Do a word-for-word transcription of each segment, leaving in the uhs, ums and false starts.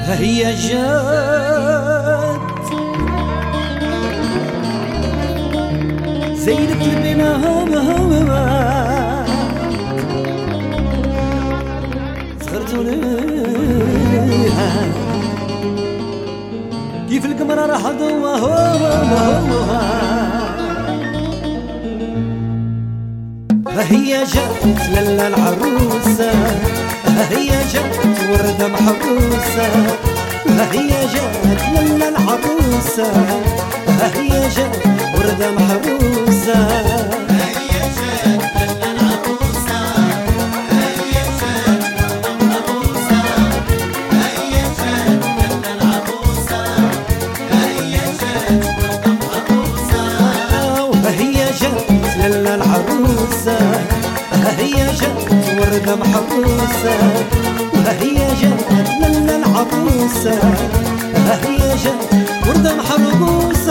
هي جات زينة البنات صغرتوا ليها كيف القمر راح ضواها. هي جات للا العروسة، هي جات وردة محروسة، هي جات للا العروسة، هي جات وردة محروسة، هي جات للا العروسة، هي جات وردة محروسة، هي جات للا العروسة، هي جات وردة محروسة، وهي جات للا العروسة، هي جات وردة محروسة، وهي جات للا العروسة، هي جات وردة محروسة.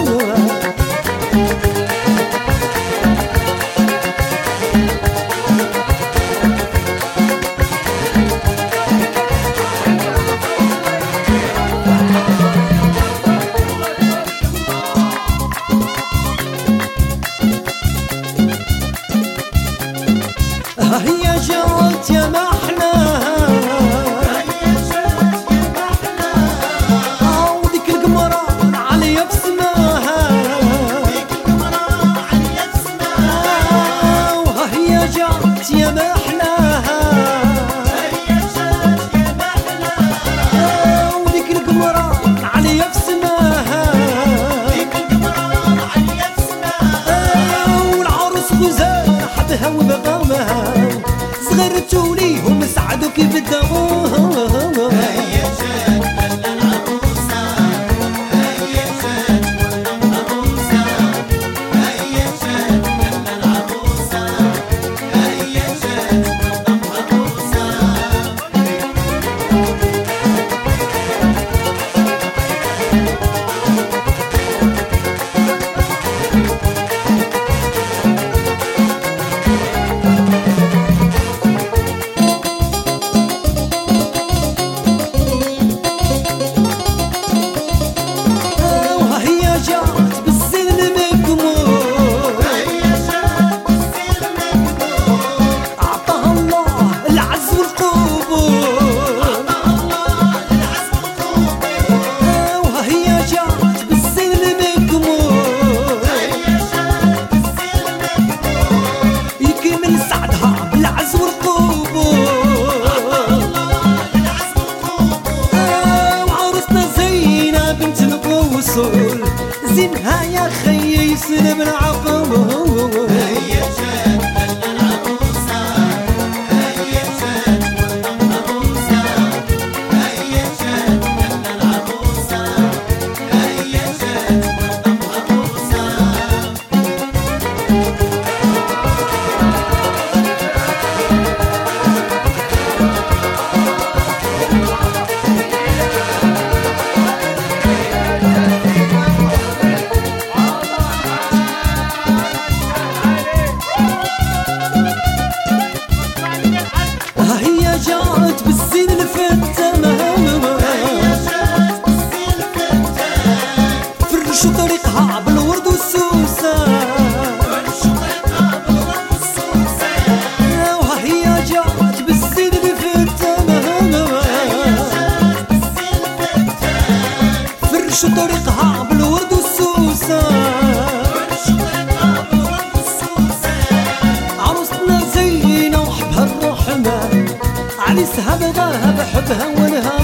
هي جات يا محلاها، هي جات يا محلاها، وديك القمرة عالية بسماها، ديك القمرة عالية بسماها، وهي جات يا محلاها، هي جات يا محلاها، وديك القمرة عالية بسماها، ديك القمرة عالية بسماها، والعروس غزال حبها وبغامها صغرتوا ليهم سعدوا كيف الدوام. هي جات للا العروسة، هي جات وردة محروسة، هي جات للا العروسة، هي جات وردة محروسة. وهي جات بالزين المكمول، هي جات بالزين المكمول، أعطاها الله العز والقبول، أعطاها الله العز والقبول، وهي جات بالزين المكمول، هي جات بالزين المكمول، يكمل سعدها بالعز والقبول، الله العز والقبول. وعروسنا زينة بنت القوسول زينها يا خيي يسلم العقبول. هي جات للا العروسة، هي جات وردة محروسة، هي جات للا العروسة، هي جات وردة محروسة. هي جات بالزين الفتان، هي جات بالزين الفتان، فرشوا طريقها بالورد والسوسة، فرشوا طريقها بالورد والسوسة، وهي جات بالزين الفتان، هي جات بالزين الفتان، فرشوا طريقها بالورد والسوسة، فرشوا طريقها بالورد والسوسة. عروسنا زينة وحبها الرحمن عريسها بغاها بحبها ونهار.